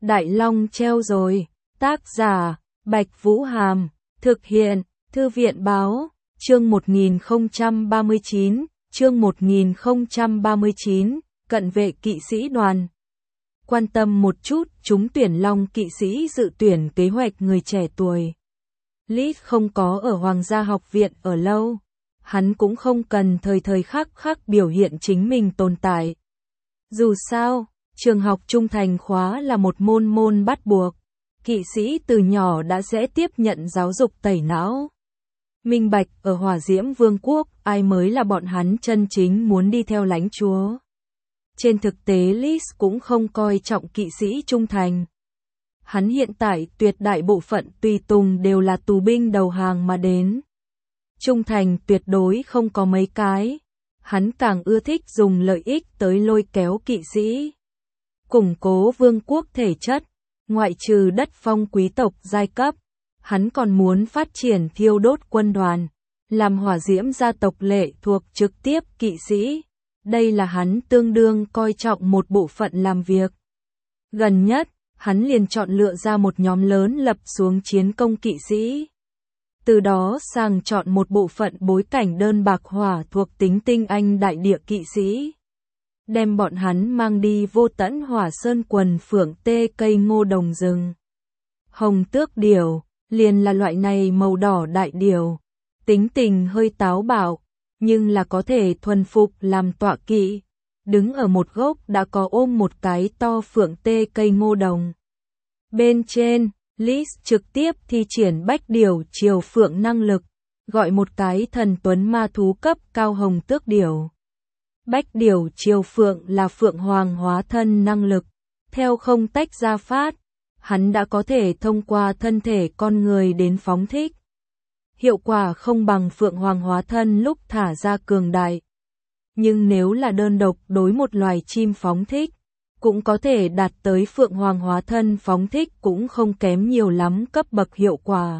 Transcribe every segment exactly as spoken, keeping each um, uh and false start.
Đại Long treo rồi. Tác giả, Bạch Vũ Hàm. Thực hiện, Thư viện Báo. Chương một nghìn không trăm ba mươi chín, chương một nghìn không trăm ba mươi chín, cận vệ kỵ sĩ đoàn. Quan tâm một chút, chúng tuyển Long kỵ sĩ dự tuyển kế hoạch người trẻ tuổi. Lit không có ở Hoàng gia học viện ở lâu. Hắn cũng không cần thời thời khắc khắc biểu hiện chính mình tồn tại. Dù sao, trường học trung thành khóa là một môn môn bắt buộc. Kỵ sĩ từ nhỏ đã sẽ tiếp nhận giáo dục tẩy não. Minh bạch, ở Hỏa Diễm Vương quốc, ai mới là bọn hắn chân chính muốn đi theo lãnh chúa. Trên thực tế Lis cũng không coi trọng kỵ sĩ trung thành. Hắn hiện tại tuyệt đại bộ phận tùy tùng đều là tù binh đầu hàng mà đến. Trung thành tuyệt đối không có mấy cái. Hắn càng ưa thích dùng lợi ích tới lôi kéo kỵ sĩ. Củng cố vương quốc thể chất, ngoại trừ đất phong quý tộc giai cấp. Hắn còn muốn phát triển thiêu đốt quân đoàn, làm Hỏa Diễm gia tộc lệ thuộc trực tiếp kỵ sĩ. Đây là hắn tương đương coi trọng một bộ phận làm việc. Gần nhất, hắn liền chọn lựa ra một nhóm lớn lập xuống chiến công kỵ sĩ. Từ đó sàng chọn một bộ phận bối cảnh đơn bạc hỏa thuộc tính tinh anh đại địa kỵ sĩ. Đem bọn hắn mang đi vô tận hỏa sơn quần phượng tê cây ngô đồng rừng. Hồng tước điểu, liền là loại này màu đỏ đại điểu. Tính tình hơi táo bạo, nhưng là có thể thuần phục làm tọa kỵ. Đứng ở một gốc đã có ôm một cái to phượng tê cây ngô đồng. Bên trên, Lis trực tiếp thi triển bách điểu triều phượng năng lực, gọi một cái thần tuấn ma thú cấp cao hồng tước điểu. Bách điểu triều phượng là phượng hoàng hóa thân năng lực, theo không tách ra phát, hắn đã có thể thông qua thân thể con người đến phóng thích. Hiệu quả không bằng phượng hoàng hóa thân lúc thả ra cường đại. Nhưng nếu là đơn độc đối một loài chim phóng thích, cũng có thể đạt tới phượng hoàng hóa thân phóng thích cũng không kém nhiều lắm cấp bậc hiệu quả.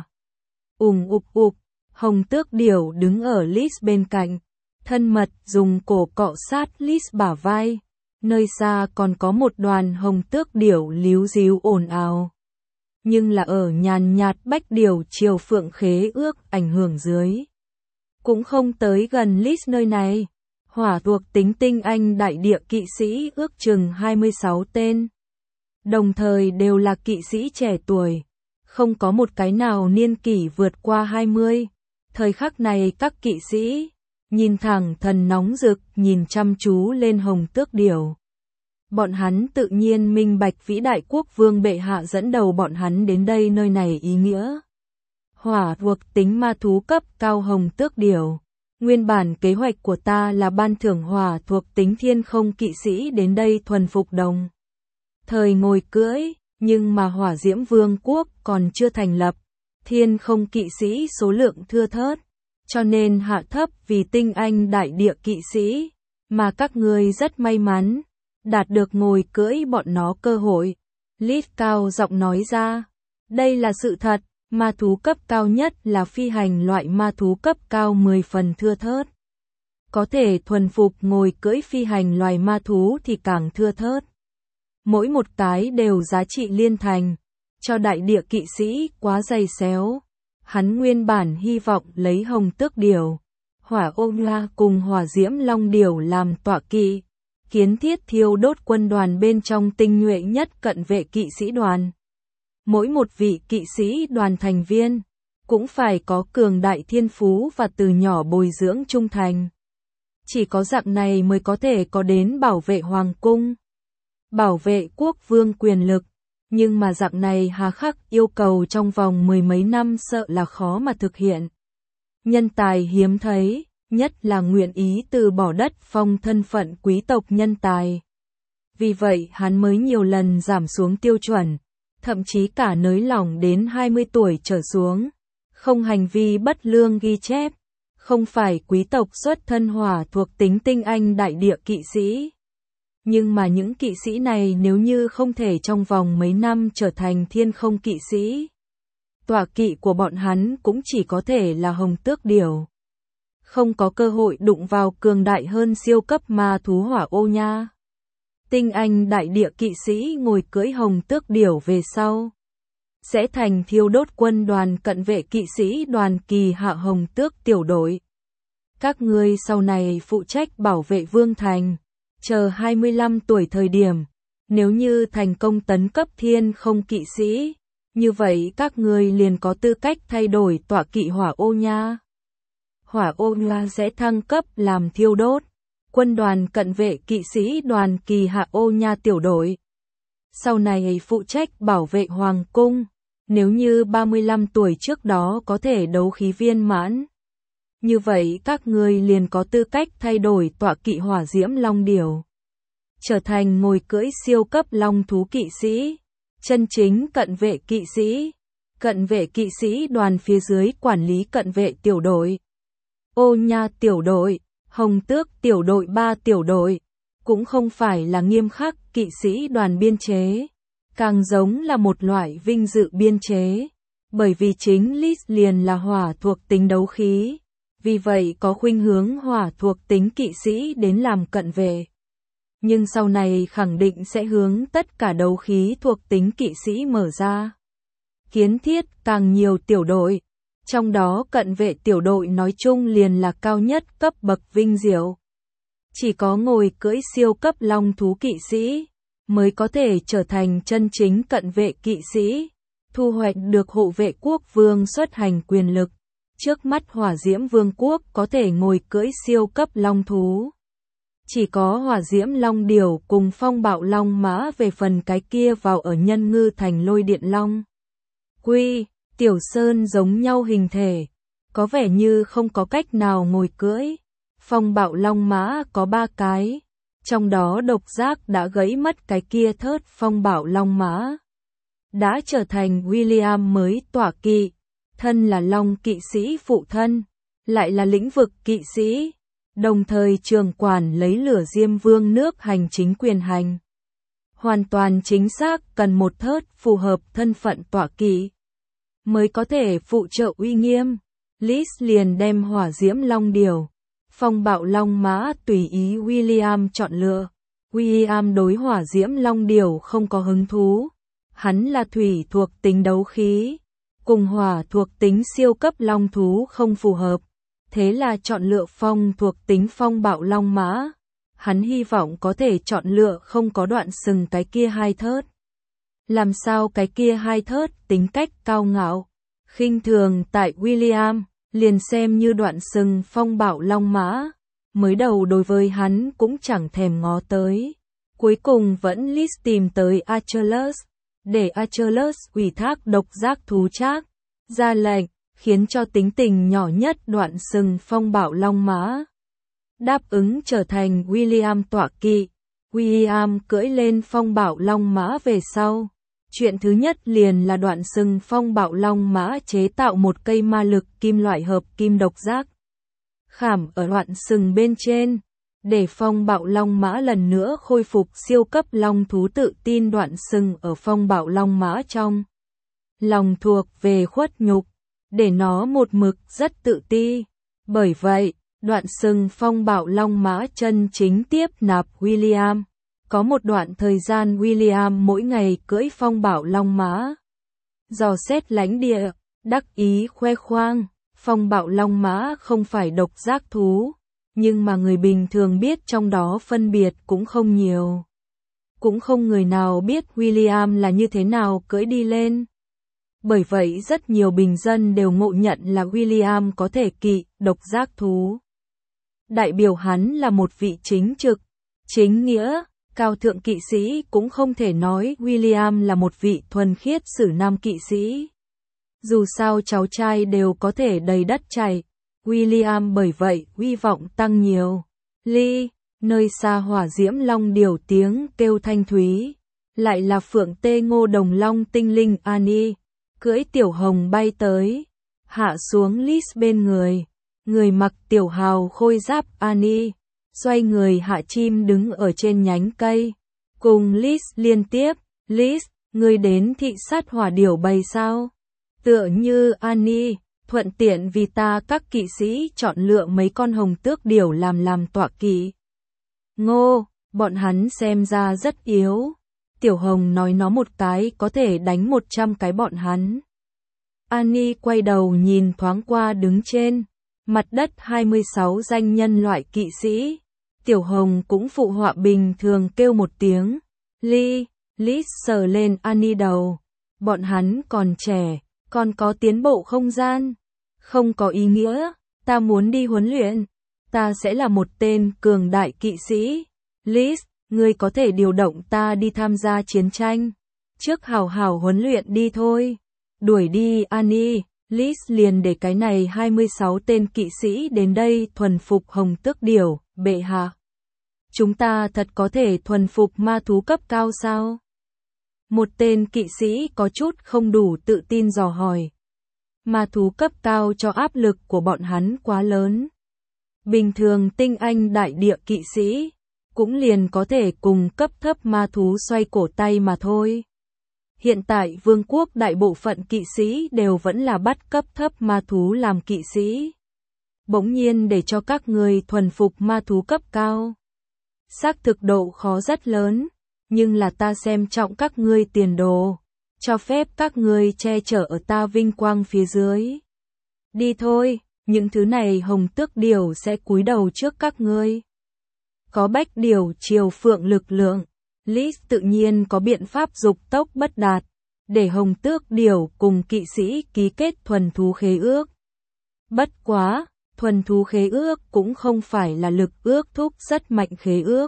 Ùng ục ục, hồng tước điểu đứng ở Lis bên cạnh, thân mật dùng cổ cọ sát Lis bả vai, nơi xa còn có một đoàn hồng tước điểu líu díu ồn ào. Nhưng là ở nhàn nhạt bách điểu triều phượng khế ước ảnh hưởng dưới. Cũng không tới gần Lis nơi này. Hỏa thuộc tính tinh anh đại địa kỵ sĩ ước chừng hai mươi sáu tên. Đồng thời đều là kỵ sĩ trẻ tuổi. Không có một cái nào niên kỷ vượt qua hai mươi. Thời khắc này các kỵ sĩ, nhìn thẳng thần nóng rực nhìn chăm chú lên hồng tước điểu. Bọn hắn tự nhiên minh bạch vĩ đại quốc vương bệ hạ dẫn đầu bọn hắn đến đây nơi này ý nghĩa. Hỏa thuộc tính ma thú cấp cao hồng tước điểu. Nguyên bản kế hoạch của ta là ban thưởng hỏa thuộc tính thiên không kỵ sĩ đến đây thuần phục đồng. Thời ngồi cưỡi, nhưng mà Hỏa Diễm Vương quốc còn chưa thành lập, thiên không kỵ sĩ số lượng thưa thớt, cho nên hạ thấp vì tinh anh đại địa kỵ sĩ, mà các ngươi rất may mắn, đạt được ngồi cưỡi bọn nó cơ hội. Lit cao giọng nói ra, đây là sự thật. Ma thú cấp cao nhất là phi hành loại ma thú cấp cao mười phần thưa thớt. Có thể thuần phục ngồi cưỡi phi hành loài ma thú thì càng thưa thớt. Mỗi một cái đều giá trị liên thành, cho đại địa kỵ sĩ quá dày xéo. Hắn nguyên bản hy vọng lấy hồng tước điểu, hỏa ô la cùng hỏa diễm long điểu làm tọa kỵ, kiến thiết thiêu đốt quân đoàn bên trong tinh nhuệ nhất cận vệ kỵ sĩ đoàn. Mỗi một vị kỵ sĩ đoàn thành viên cũng phải có cường đại thiên phú và từ nhỏ bồi dưỡng trung thành. Chỉ có dạng này mới có thể có đến bảo vệ hoàng cung, bảo vệ quốc vương quyền lực. Nhưng mà dạng này hà khắc yêu cầu trong vòng mười mấy năm sợ là khó mà thực hiện. Nhân tài hiếm thấy, nhất là nguyện ý từ bỏ đất phong thân phận quý tộc nhân tài. Vì vậy hắn mới nhiều lần giảm xuống tiêu chuẩn. Thậm chí cả nới lỏng đến hai mươi tuổi trở xuống, không hành vi bất lương ghi chép, không phải quý tộc xuất thân hỏa thuộc tính tinh anh đại địa kỵ sĩ. Nhưng mà những kỵ sĩ này nếu như không thể trong vòng mấy năm trở thành thiên không kỵ sĩ, tọa kỵ của bọn hắn cũng chỉ có thể là hồng tước điểu. Không có cơ hội đụng vào cường đại hơn siêu cấp ma thú hỏa ô nha. tinh anh đại địa kỵ sĩ ngồi cưỡi hồng tước điểu về sau. Sẽ thành thiêu đốt quân đoàn cận vệ kỵ sĩ đoàn kỳ hạ hồng tước tiểu đội. Các ngươi sau này phụ trách bảo vệ vương thành. Chờ hai mươi lăm tuổi thời điểm, nếu như thành công tấn cấp thiên không kỵ sĩ, như vậy các ngươi liền có tư cách thay đổi tọa kỵ hỏa ô nha. Hỏa ô nha sẽ thăng cấp làm thiêu đốt. Quân đoàn cận vệ kỵ sĩ đoàn kỳ hạ ô nha tiểu đội. Sau này phụ trách bảo vệ hoàng cung. Nếu như ba mươi lăm tuổi trước đó có thể đấu khí viên mãn, như vậy các ngươi liền có tư cách thay đổi tọa kỵ hỏa diễm long điểu, trở thành ngồi cưỡi siêu cấp long thú kỵ sĩ, chân chính cận vệ kỵ sĩ. Cận vệ kỵ sĩ đoàn phía dưới quản lý cận vệ tiểu đội, ô nha tiểu đội, hồng tước tiểu đội ba tiểu đội, cũng không phải là nghiêm khắc kỵ sĩ đoàn biên chế, càng giống là một loại vinh dự biên chế, bởi vì chính Lis liền là hỏa thuộc tính đấu khí, vì vậy có khuynh hướng hỏa thuộc tính kỵ sĩ đến làm cận vệ. Nhưng sau này khẳng định sẽ hướng tất cả đấu khí thuộc tính kỵ sĩ mở ra. Kiến thiết càng nhiều tiểu đội, trong đó cận vệ tiểu đội nói chung liền là cao nhất cấp bậc vinh diệu. Chỉ có ngồi cưỡi siêu cấp long thú kỵ sĩ mới có thể trở thành chân chính cận vệ kỵ sĩ, thu hoạch được hộ vệ quốc vương xuất hành quyền lực. Trước mắt hỏa diễm vương quốc có thể ngồi cưỡi siêu cấp long thú. Chỉ có hỏa diễm long điểu cùng phong bạo long mã, về phần cái kia vào ở nhân ngư thành lôi điện long. Quy, tiểu sơn giống nhau hình thể, có vẻ như không có cách nào ngồi cưỡi. Phong bạo long mã có ba cái, trong đó độc giác đã gãy mất cái kia thớt phong bạo long mã. Đã trở thành William mới tọa kỵ, thân là long kỵ sĩ phụ thân, lại là lĩnh vực kỵ sĩ, đồng thời trường quản lấy lửa diêm vương nước hành chính quyền hành. Hoàn toàn chính xác cần một thớt phù hợp thân phận tọa kỵ, mới có thể phụ trợ uy nghiêm. Lis liền đem hỏa diễm long điểu, phong bạo long mã tùy ý William chọn lựa. William đối hỏa diễm long điểu không có hứng thú, hắn là thủy thuộc tính đấu khí, cùng hỏa thuộc tính siêu cấp long thú không phù hợp, thế là chọn lựa phong thuộc tính phong bạo long mã. Hắn hy vọng có thể chọn lựa không có đoạn sừng cái kia hai thớt. Làm sao cái kia hai thớt tính cách cao ngạo, khinh thường tại William, liền xem như đoạn sừng phong bạo long mã, mới đầu đối với hắn cũng chẳng thèm ngó tới. Cuối cùng vẫn Lis tìm tới Achilles, để Achilles ủy thác độc giác thú trác, ra lệnh, khiến cho tính tình nhỏ nhất đoạn sừng phong bạo long mã đáp ứng trở thành William tọa kỵ. William cưỡi lên phong bạo long mã về sau, chuyện thứ nhất liền là đoạn sừng phong bạo long mã chế tạo một cây ma lực kim loại hợp kim độc giác, khảm ở đoạn sừng bên trên, để phong bạo long mã lần nữa khôi phục siêu cấp long thú tự tin. Đoạn sừng ở phong bạo long mã trong lòng thuộc về khuất nhục, để nó một mực rất tự ti. Bởi vậy, đoạn sừng phong bạo long mã chân chính tiếp nạp William. Có một đoạn thời gian William mỗi ngày cưỡi phong bạo long mã, dò xét lãnh địa, đắc ý khoe khoang. Phong bạo long mã không phải độc giác thú, nhưng mà người bình thường biết trong đó phân biệt cũng không nhiều. Cũng không người nào biết William là như thế nào cưỡi đi lên. Bởi vậy rất nhiều bình dân đều ngộ nhận là William có thể kỵ độc giác thú, đại biểu hắn là một vị chính trực, chính nghĩa, cao thượng kỵ sĩ. Cũng không thể nói William là một vị thuần khiết sử nam kỵ sĩ. Dù sao cháu trai đều có thể đầy đất chảy, William bởi vậy uy vọng tăng nhiều. Ly, nơi xa hỏa diễm long điểu tiếng kêu thanh thúy, lại là phượng tê ngô đồng long tinh linh Annie, cưỡi tiểu hồng bay tới, hạ xuống Lis bên người. Người mặc tiểu hào khôi giáp Annie, xoay người hạ chim đứng ở trên nhánh cây, cùng Lis liên tiếp. Lis, ngươi đến thị sát hỏa điểu bầy sao? Tựa như Annie, thuận tiện vì ta các kỵ sĩ chọn lựa mấy con hồng tước điểu làm làm tọa kỵ. Ngô, Bọn hắn xem ra rất yếu. Tiểu Hồng nói nó một cái có thể đánh một trăm cái bọn hắn. Annie quay đầu nhìn thoáng qua đứng trên mặt đất hai mươi sáu danh nhân loại kỵ sĩ. Tiểu Hồng cũng phụ họa bình thường kêu một tiếng. Ly, Liz sờ lên Annie đầu. Bọn hắn còn trẻ, còn có tiến bộ không gian. Không có ý nghĩa, ta muốn đi huấn luyện. Ta sẽ là một tên cường đại kỵ sĩ. Liz, ngươi có thể điều động ta đi tham gia chiến tranh. Trước hào hào huấn luyện đi thôi. Đuổi đi Annie. Liz liền để cái này hai mươi sáu tên kỵ sĩ đến đây thuần phục Hồng Tước Điểu, bệ hạ. Chúng ta thật có thể thuần phục ma thú cấp cao sao? Một tên kỵ sĩ có chút không đủ tự tin dò hỏi. Ma thú cấp cao cho áp lực của bọn hắn quá lớn. Bình thường tinh anh đại địa kỵ sĩ cũng liền có thể cùng cấp thấp ma thú xoay cổ tay mà thôi. Hiện tại vương quốc đại bộ phận kỵ sĩ đều vẫn là bắt cấp thấp ma thú làm kỵ sĩ. Bỗng nhiên để cho các người thuần phục ma thú cấp cao. Xác thực độ khó rất lớn, nhưng là ta xem trọng các ngươi tiền đồ, cho phép các ngươi che chở ở ta vinh quang phía dưới. Đi thôi, những thứ này Hồng Tước Điểu sẽ cúi đầu trước các ngươi. Có Bách Điểu Triều Phượng lực lượng, Liz tự nhiên có biện pháp dục tốc bất đạt, để Hồng Tước Điểu cùng kỵ sĩ ký kết thuần thú khế ước. Bất quá, thuần thú khế ước cũng không phải là lực ước thúc rất mạnh khế ước.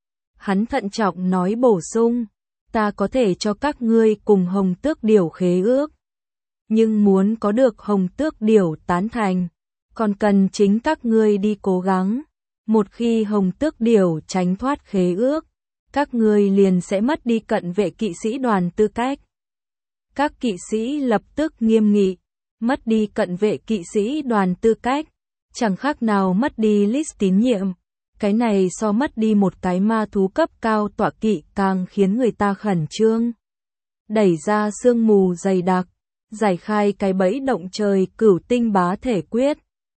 Hắn thận trọng nói bổ sung, ta có thể cho các ngươi cùng Hồng Tước Điểu khế ước. Nhưng muốn có được Hồng Tước Điểu tán thành, còn cần chính các ngươi đi cố gắng. Một khi Hồng Tước Điểu tránh thoát khế ước, các ngươi liền sẽ mất đi cận vệ kỵ sĩ đoàn tư cách. Các kỵ sĩ lập tức nghiêm nghị, mất đi cận vệ kỵ sĩ đoàn tư cách, chẳng khác nào mất đi Liz tín nhiệm. Cái này so mất đi một cái ma thú cấp cao tọa kỵ càng khiến người ta khẩn trương. Đẩy ra sương mù dày đặc, giải khai cái bẫy động trời cửu tinh bá thể quyết.